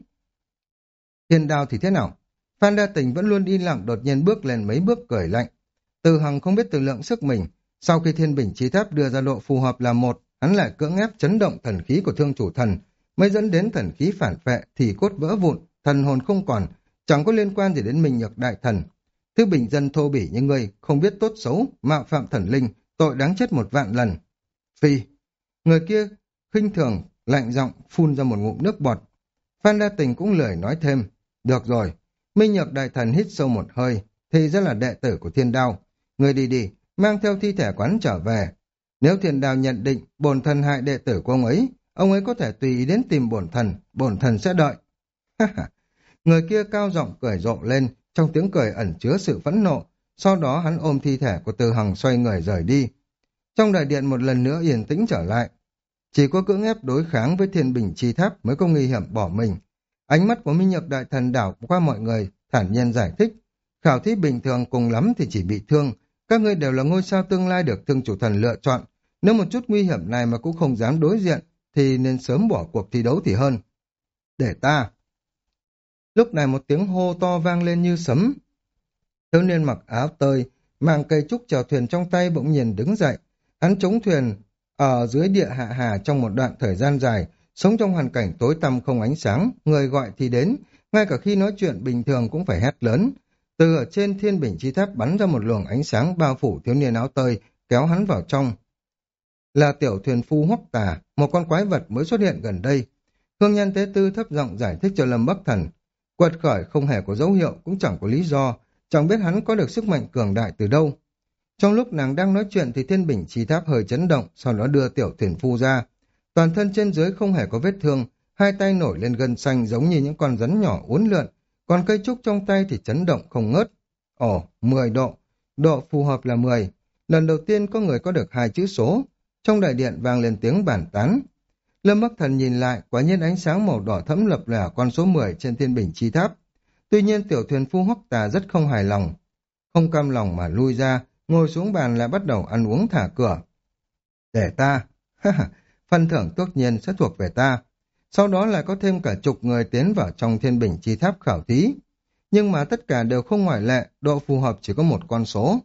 Thiên Đao thì thế nào? Phan Đa Tình vẫn luôn im lặng đột nhiên bước lên mấy bước cười lạnh. Từ Hằng không biết tự lượng sức mình, sau khi Thiên Bình Chi Tháp đưa ra độ phù hợp là một, hắn lại cưỡng ép chấn động thần khí của Thương Chủ Thần, mới dẫn đến thần khí phản phệ, thì cốt vỡ vụn, thần hồn không còn, chẳng có liên quan gì đến Minh Nhược Đại Thần. Thứ bình dân thô bỉ như ngươi, không biết tốt xấu, mạo phạm thần linh, tội đáng chết một vạn lần. Phi, Người kia khinh thường, lạnh giọng phun ra một ngụm nước bọt. Phan Đa Tình cũng lười nói thêm. Được rồi, Minh Nhược Đại Thần hít sâu một hơi, thì ra là đệ tử của Thiên Đao. Người đi đi, mang theo thi thể quán trở về. Nếu Thiên Đao nhận định bổn thần hại đệ tử của ông ấy, ông ấy có thể tùy ý đến tìm bổn thần, bổn thần sẽ đợi. Người kia cao giọng cười rộ lên, trong tiếng cười ẩn chứa sự phẫn nộ. Sau đó hắn ôm thi thể của Từ Hằng xoay người rời đi. Trong đại điện một lần nữa yên tĩnh trở lại. Chỉ có cưỡng ép đối kháng với Thiên Bình Chi Tháp mới có nguy hiểm bỏ mình. Ánh mắt của Minh Nhược Đại Thần đảo qua mọi người, thản nhiên giải thích. Khảo thí bình thường cùng lắm thì chỉ bị thương. Các ngươi đều là ngôi sao tương lai được Thương Chủ Thần lựa chọn. Nếu một chút nguy hiểm này mà cũng không dám đối diện, thì nên sớm bỏ cuộc thi đấu thì hơn. Để ta. Lúc này một tiếng hô to vang lên như sấm. Thiếu niên mặc áo tơi, mang cây trúc chèo thuyền trong tay bỗng nhiên đứng dậy. Hắn chống thuyền ở dưới địa hạ hà trong một đoạn thời gian dài, sống trong hoàn cảnh tối tăm không ánh sáng, người gọi thì đến, ngay cả khi nói chuyện bình thường cũng phải hét lớn. Từ ở trên Thiên Bình Chi Tháp bắn ra một luồng ánh sáng bao phủ thiếu niên áo tơi, kéo hắn vào trong. Là tiểu thuyền phu Hoắc Tà, một con quái vật mới xuất hiện gần đây. Hương Nhan Tế Tư thấp giọng giải thích cho Lâm Bắc Thần. Quật khởi không hề có dấu hiệu, cũng chẳng có lý do, chẳng biết hắn có được sức mạnh cường đại từ đâu. Trong lúc nàng đang nói chuyện thì Thiên Bình Chi Tháp hơi chấn động, sau đó đưa tiểu thuyền phu ra. Toàn thân trên dưới không hề có vết thương, hai tay nổi lên gân xanh giống như những con rắn nhỏ uốn lượn, còn cây trúc trong tay thì chấn động không ngớt. Ồ, mười độ, độ phù hợp là mười. Lần đầu tiên có người có được hai chữ số. Trong đại điện vang lên tiếng bàn tán. Lâm Bắc Thần nhìn lại, quả nhiên ánh sáng màu đỏ thẫm lập lẻ con số mười trên Thiên Bình Chi Tháp. Tuy nhiên tiểu thuyền phu Hoắc Tà rất không hài lòng, không cam lòng mà lui ra, ngồi xuống bàn lại bắt đầu ăn uống thả cửa. Để ta, phần thưởng tất nhiên sẽ thuộc về ta. Sau đó lại có thêm cả chục người tiến vào trong Thiên Bình Chi Tháp khảo thí. Nhưng mà tất cả đều không ngoại lệ, độ phù hợp chỉ có một con số.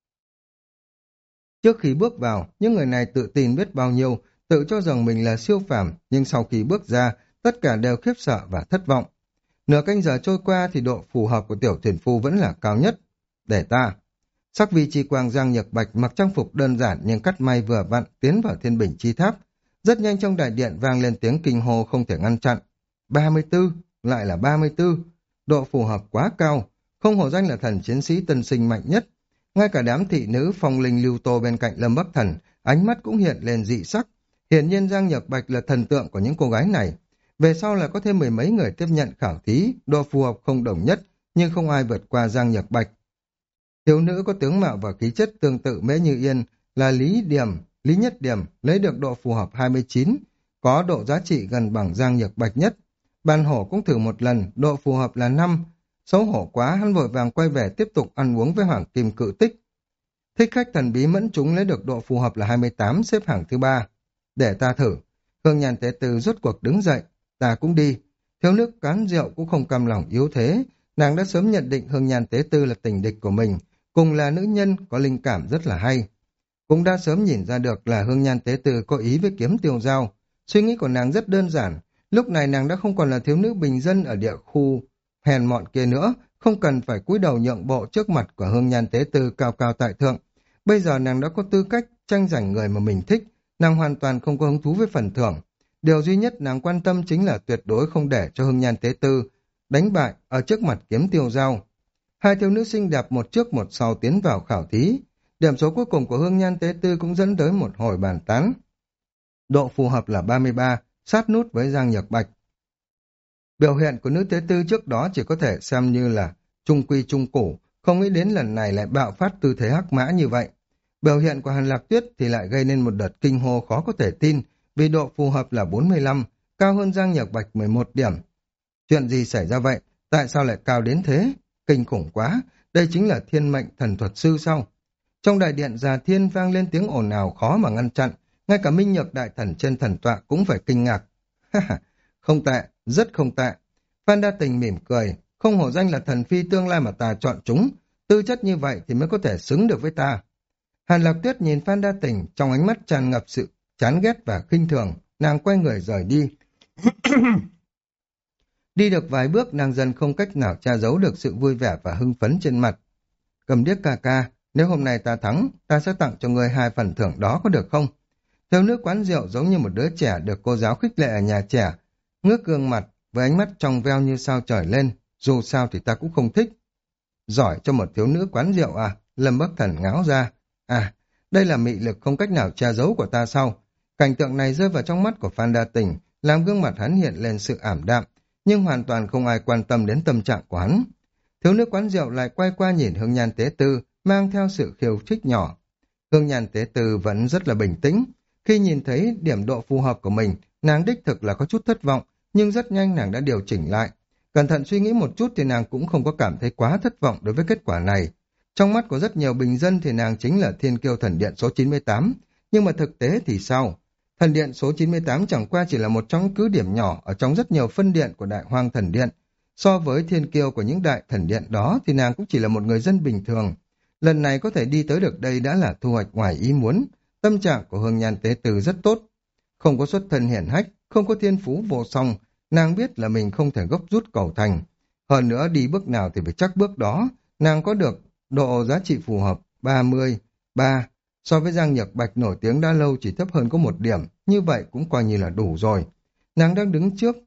Trước khi bước vào, những người này tự tin biết bao nhiêu, tự cho rằng mình là siêu phàm, nhưng sau khi bước ra, tất cả đều khiếp sợ và thất vọng. Nửa canh giờ trôi qua thì độ phù hợp của tiểu thuyền phu vẫn là cao nhất. Để ta. Sắc vi chi quang Giang Nhược Bạch mặc trang phục đơn giản nhưng cắt may vừa vặn tiến vào Thiên Bình Chi Tháp. Rất nhanh trong đại điện vang lên tiếng kinh hô không thể ngăn chặn. ba mươi tư, lại là ba mươi tư. Độ phù hợp quá cao, không hổ danh là thần chiến sĩ tân sinh mạnh nhất. Ngay cả đám thị nữ phong linh lưu tô bên cạnh Lâm Bắc Thần, ánh mắt cũng hiện lên dị sắc. Hiển nhiên Giang Nhược Bạch là thần tượng của những cô gái này. Về sau là có thêm mười mấy người tiếp nhận khảo thí, độ phù hợp không đồng nhất, nhưng không ai vượt qua Giang Nhược Bạch. Thiếu nữ có tướng mạo và khí chất tương tự Mễ Như Yên là Lý Điểm, Lý Nhất Điểm lấy được độ phù hợp hai mươi chín, có độ giá trị gần bằng Giang Nhược Bạch nhất. Bàn hổ cũng thử một lần, độ phù hợp là năm. Xấu hổ quá, hắn vội vàng quay về tiếp tục ăn uống với Hoàng Kim Cự Tích. Thích khách thần bí Mẫn Chúng lấy được độ phù hợp là hai mươi tám, xếp hạng thứ ba. Để ta thử. Hương Nhan Tế Tư rốt cuộc đứng dậy. Ta cũng đi. Thiếu nước cán rượu cũng không cam lòng yếu thế. Nàng đã sớm nhận định Hương Nhan Tế Tư là tình địch của mình. Cùng là nữ nhân có linh cảm rất là hay. Cũng đã sớm nhìn ra được là Hương Nhan Tế Tư có ý với Kiếm Tiêu Dao. Suy nghĩ của nàng rất đơn giản. Lúc này nàng đã không còn là thiếu nữ bình dân ở địa khu hèn mọn kia nữa. Không cần phải cúi đầu nhượng bộ trước mặt của Hương Nhan Tế Tư cao cao tại thượng. Bây giờ nàng đã có tư cách tranh giành người mà mình thích. Nàng hoàn toàn không có hứng thú với phần thưởng. Điều duy nhất nàng quan tâm chính là tuyệt đối không để cho Hương Nhan Tế Tư đánh bại ở trước mặt Kiếm Tiêu Dao. Hai thiếu nữ xinh đẹp một trước một sau tiến vào khảo thí. Điểm số cuối cùng của Hương Nhan Tế Tư cũng dẫn tới một hồi bàn tán. Độ phù hợp là ba mươi ba, sát nút với Giang Nhược Bạch. Biểu hiện của nữ Tế Tư trước đó chỉ có thể xem như là trung quy trung củ, không nghĩ đến lần này lại bạo phát tư thế hắc mã như vậy. Biểu hiện của Hàn Lạc Tuyết thì lại gây nên một đợt kinh hô khó có thể tin, vì độ phù hợp là bốn mươi lăm, cao hơn Giang Nhược Bạch mười một điểm. Chuyện gì xảy ra vậy? Tại sao lại cao đến thế? Kinh khủng quá, đây chính là thiên mệnh thần thuật sư sao? Trong đại điện Già Thiên vang lên tiếng ồn ào khó mà ngăn chặn, ngay cả Minh Nhược đại thần trên thần tọa cũng phải kinh ngạc. Không tệ, rất không tệ. Phan Đa Tình mỉm cười, không hổ danh là thần phi tương lai mà ta chọn chúng, tư chất như vậy thì mới có thể xứng được với ta. Hàn Lạc Tuyết nhìn Phan Đa Tình, trong ánh mắt tràn ngập sự chán ghét và khinh thường, nàng quay người rời đi. Đi được vài bước, nàng dần không cách nào che giấu được sự vui vẻ và hưng phấn trên mặt. Cầm điếc ca ca, nếu hôm nay ta thắng, ta sẽ tặng cho ngươi hai phần thưởng đó có được không? Thiếu nữ quán rượu giống như một đứa trẻ được cô giáo khích lệ ở nhà trẻ, ngước gương mặt với ánh mắt trong veo như sao trời lên, dù sao thì ta cũng không thích. Giỏi cho một thiếu nữ quán rượu à? Lâm Bắc Thần ngáo ra. À, đây là mị lực không cách nào che giấu của ta sao? Cảnh tượng này rơi vào trong mắt của Phan Đa Tỉnh, làm gương mặt hắn hiện lên sự ảm đạm, nhưng hoàn toàn không ai quan tâm đến tâm trạng của hắn. Thiếu nữ quán rượu lại quay qua nhìn Hương Nhan Tế Tư, mang theo sự khiêu khích nhỏ. Hương Nhan Tế Tư vẫn rất là bình tĩnh. Khi nhìn thấy điểm độ phù hợp của mình, nàng đích thực là có chút thất vọng, nhưng rất nhanh nàng đã điều chỉnh lại. Cẩn thận suy nghĩ một chút thì nàng cũng không có cảm thấy quá thất vọng đối với kết quả này. Trong mắt của rất nhiều bình dân thì nàng chính là thiên kiêu thần điện số chín mươi tám, nhưng mà thực tế thì sao? Thần điện số chín mươi tám chẳng qua chỉ là một trong cứ điểm nhỏ ở trong rất nhiều phân điện của Đại Hoang Thần Điện. So với thiên kiêu của những đại thần điện đó thì nàng cũng chỉ là một người dân bình thường. Lần này có thể đi tới được đây đã là thu hoạch ngoài ý muốn. Tâm trạng của Hương Nhan Tế Từ rất tốt. Không có xuất thân hiển hách, không có thiên phú vô song, nàng biết là mình không thể gấp rút cầu thành. Hơn nữa đi bước nào thì phải chắc bước đó, nàng có được độ giá trị phù hợp ba mươi, ba. So với Giang Nhược Bạch nổi tiếng đã lâu chỉ thấp hơn có một điểm, như vậy cũng coi như là đủ rồi. Nàng đang đứng trước,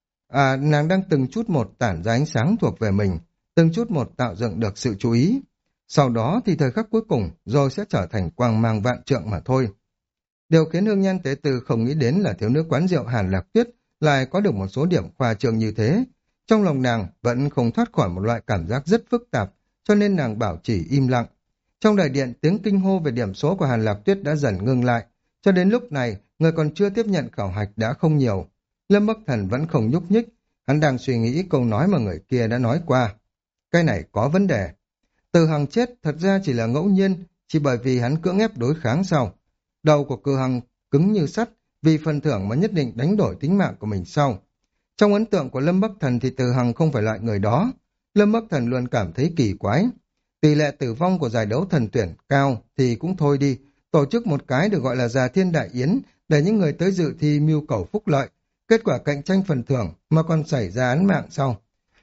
à, nàng đang từng chút một tản ra ánh sáng thuộc về mình, từng chút một tạo dựng được sự chú ý. Sau đó thì thời khắc cuối cùng rồi sẽ trở thành quang mang vạn trượng mà thôi. Điều khiến Hương Nhan Tế Từ không nghĩ đến là thiếu nữ quán rượu Hàn Lạc Tuyết lại có được một số điểm khoa trương như thế. Trong lòng nàng vẫn không thoát khỏi một loại cảm giác rất phức tạp, cho nên nàng bảo chỉ im lặng. Trong đại điện, tiếng kinh hô về điểm số của Hàn Lạc Tuyết đã dần ngưng lại. Cho đến lúc này, người còn chưa tiếp nhận khảo hạch đã không nhiều. Lâm Bắc Thần vẫn không nhúc nhích, hắn đang suy nghĩ câu nói mà người kia đã nói qua. Cái này có vấn đề. Từ Hằng chết thật ra chỉ là ngẫu nhiên, chỉ bởi vì hắn cưỡng ép đối kháng sau. Đầu của Từ Hằng cứng như sắt, vì phần thưởng mà nhất định đánh đổi tính mạng của mình sau. Trong ấn tượng của Lâm Bắc Thần thì Từ Hằng không phải loại người đó. Lâm Bắc Thần luôn cảm thấy kỳ quái. Tỷ lệ tử vong của giải đấu thần tuyển cao thì cũng thôi đi, tổ chức một cái được gọi là Già Thiên Đại Yến để những người tới dự thi mưu cầu phúc lợi, kết quả cạnh tranh phần thưởng mà còn xảy ra án mạng sau.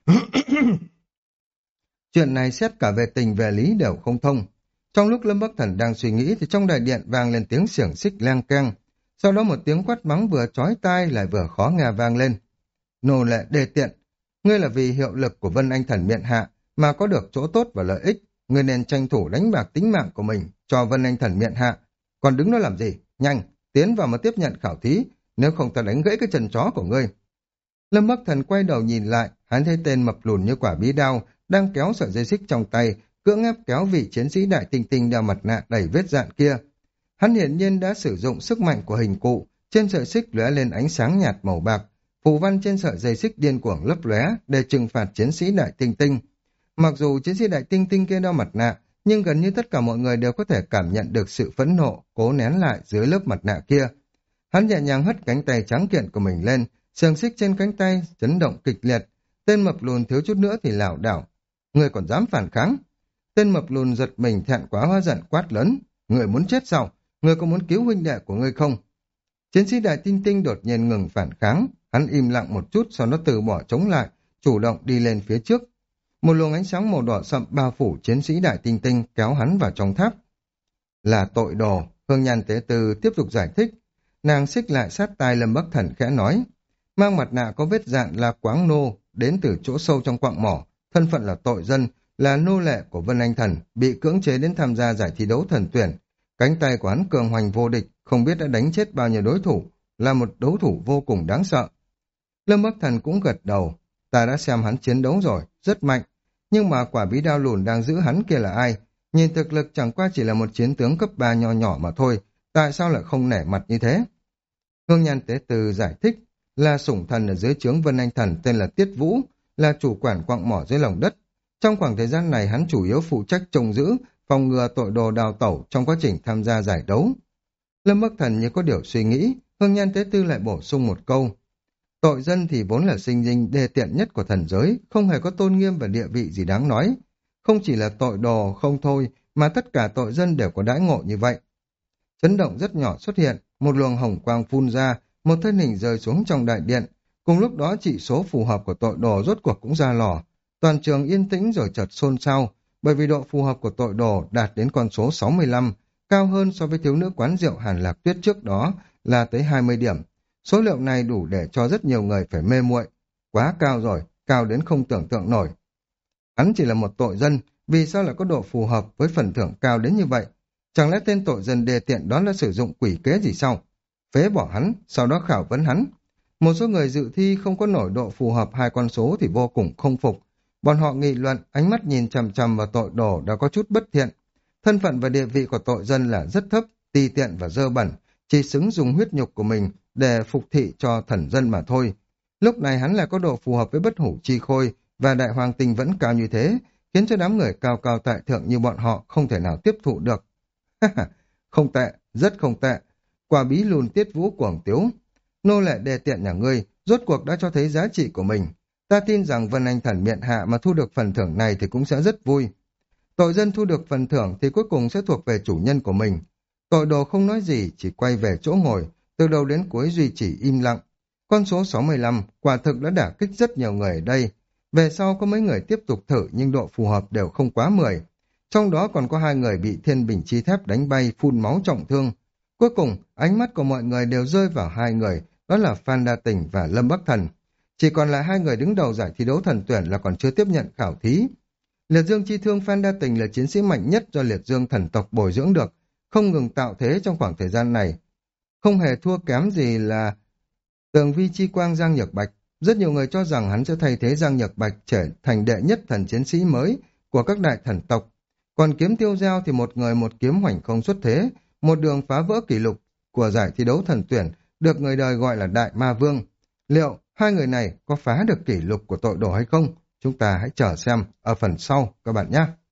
Chuyện này xét cả về tình về lý đều không thông. Trong lúc Lâm Bắc Thần đang suy nghĩ thì trong đại điện vang lên tiếng xiềng xích leng keng. Sau đó một tiếng quát mắng vừa chói tai lại vừa khó nghe vang lên. Nô lệ đê tiện, ngươi là vì hiệu lực của Vân Anh Thần miện hạ mà có được chỗ tốt và lợi ích, ngươi nên tranh thủ đánh bạc tính mạng của mình cho Vân Anh Thần miện hạ. Còn đứng đó làm gì? Nhanh, tiến vào mà tiếp nhận khảo thí, nếu không ta đánh gãy cái chân chó của ngươi. Lâm Bắc Thần quay đầu nhìn lại, hắn thấy tên mập lùn như quả bí đao đang kéo sợi dây xích trong tay, cưỡng ép kéo vị chiến sĩ đại tinh tinh đeo mặt nạ đầy vết dạn kia. Hắn hiển nhiên đã sử dụng sức mạnh của hình cụ, trên sợi xích lóe lên ánh sáng nhạt màu bạc, phù văn trên sợi dây xích điên cuồng lấp lóe để trừng phạt chiến sĩ đại tinh tinh. Mặc dù chiến sĩ đại tinh tinh kia đeo mặt nạ, nhưng gần như tất cả mọi người đều có thể cảm nhận được sự phẫn nộ cố nén lại dưới lớp mặt nạ kia. Hắn nhẹ nhàng hất cánh tay trắng kiện của mình lên, xiềng xích trên cánh tay chấn động kịch liệt. Tên mập lùn thiếu chút nữa thì lảo đảo. Người còn dám phản kháng? Tên mập lùn giật mình thẹn quá hóa giận quát lớn. Người muốn chết sao? Người có muốn cứu huynh đệ của người không? Chiến sĩ đại tinh tinh đột nhiên ngừng phản kháng. Hắn im lặng một chút sau đó từ bỏ chống lại, chủ động đi lên phía trước. Một luồng ánh sáng màu đỏ sậm bao phủ chiến sĩ đại tinh tinh kéo hắn vào trong tháp. Là tội đồ, Hương Nhan Tế Từ tiếp tục giải thích. Nàng xích lại sát tai Lâm Bắc Thần khẽ nói. Mang mặt nạ có vết dạn là Quáng Nô, đến từ chỗ sâu trong quặng mỏ, thân phận là tội dân, là nô lệ của Vân Anh Thần, bị cưỡng chế đến tham gia giải thi đấu thần tuyển. Cánh tay của hắn cường hoành vô địch, không biết đã đánh chết bao nhiêu đối thủ, là một đấu thủ vô cùng đáng sợ. Lâm Bắc Thần cũng gật đầu, ta đã xem hắn chiến đấu rồi, rất mạnh, nhưng mà quả bí đao lùn đang giữ hắn kia là ai? Nhìn thực lực chẳng qua chỉ là một chiến tướng cấp ba nho nhỏ mà thôi, tại sao lại không nể mặt như thế? Hương Nhan Tế Từ giải thích, là sủng thần ở dưới trướng Vân Anh Thần tên là Tiết Vũ, là chủ quản quặng mỏ dưới lòng đất. Trong khoảng thời gian này hắn chủ yếu phụ trách trông giữ, phòng ngừa tội đồ đào tẩu trong quá trình tham gia giải đấu. Lâm Bắc Thần như có điều suy nghĩ, Hương Nhan Tế Tư lại bổ sung một câu. Tội dân thì vốn là sinh linh đê tiện nhất của thần giới, không hề có tôn nghiêm và địa vị gì đáng nói. Không chỉ là tội đồ không thôi, mà tất cả tội dân đều có đãi ngộ như vậy. Chấn động rất nhỏ xuất hiện, một luồng hồng quang phun ra, một thân hình rơi xuống trong đại điện. Cùng lúc đó chỉ số phù hợp của tội đồ rốt cuộc cũng ra lò. Toàn trường yên tĩnh rồi chợt xôn xao, bởi vì độ phù hợp của tội đồ đạt đến con số sáu mươi lăm, cao hơn so với thiếu nữ quán rượu Hàn Lạc Tuyết trước đó là tới hai mươi điểm. Số liệu này đủ để cho rất nhiều người phải mê muội. Quá cao rồi, cao đến không tưởng tượng nổi. Hắn chỉ là một tội dân, vì sao lại có độ phù hợp với phần thưởng cao đến như vậy? Chẳng lẽ tên tội dân đề tiện đó là sử dụng quỷ kế gì sao? Phế bỏ hắn, sau đó khảo vấn hắn. Một số người dự thi không có nổi độ phù hợp hai con số thì vô cùng không phục. Bọn họ nghị luận, ánh mắt nhìn chằm chằm vào tội đồ đã có chút bất thiện. Thân phận và địa vị của tội dân là rất thấp, ti tiện và dơ bẩn, chỉ xứng dùng huyết nhục của mình để phục thị cho thần dân mà thôi. Lúc này hắn lại có độ phù hợp với bất hủ chi khôi và đại hoàng tinh vẫn cao như thế, khiến cho đám người cao cao tại thượng như bọn họ không thể nào tiếp thụ được. Không tệ, rất không tệ. Quả bí lùn tiết vũ cuồng tiếu. Nô lệ đề tiện nhà ngươi, rốt cuộc đã cho thấy giá trị của mình. Ta tin rằng Vân Anh Thần miện hạ mà thu được phần thưởng này thì cũng sẽ rất vui. Tội dân thu được phần thưởng thì cuối cùng sẽ thuộc về chủ nhân của mình. Tội đồ không nói gì, chỉ quay về chỗ ngồi, từ đầu đến cuối duy trì im lặng. Con số sáu mươi lăm quả thực đã đả kích rất nhiều người ở đây. Về sau có mấy người tiếp tục thử nhưng độ phù hợp đều không quá mười. Trong đó còn có hai người bị thiên bình chi thép đánh bay phun máu trọng thương. Cuối cùng, ánh mắt của mọi người đều rơi vào hai người, đó là Phan Đa Tình và Lâm Bắc Thần. Chỉ còn lại hai người đứng đầu giải thi đấu thần tuyển là còn chưa tiếp nhận khảo thí. Liệt Dương Chi Thương Phan Đa Tình là chiến sĩ mạnh nhất do Liệt Dương thần tộc bồi dưỡng được, không ngừng tạo thế trong khoảng thời gian này. Không hề thua kém gì là Tường Vi Chi Quang Giang Nhược Bạch. Rất nhiều người cho rằng hắn sẽ thay thế Giang Nhược Bạch trở thành đệ nhất thần chiến sĩ mới của các đại thần tộc. Còn Kiếm Tiêu Giao thì một người một kiếm hoành không xuất thế, một đường phá vỡ kỷ lục của giải thi đấu thần tuyển, được người đời gọi là Đại Ma Vương. Liệu hai người này có phá được kỷ lục của tội đồ hay không? Chúng ta hãy chờ xem ở phần sau các bạn nhé.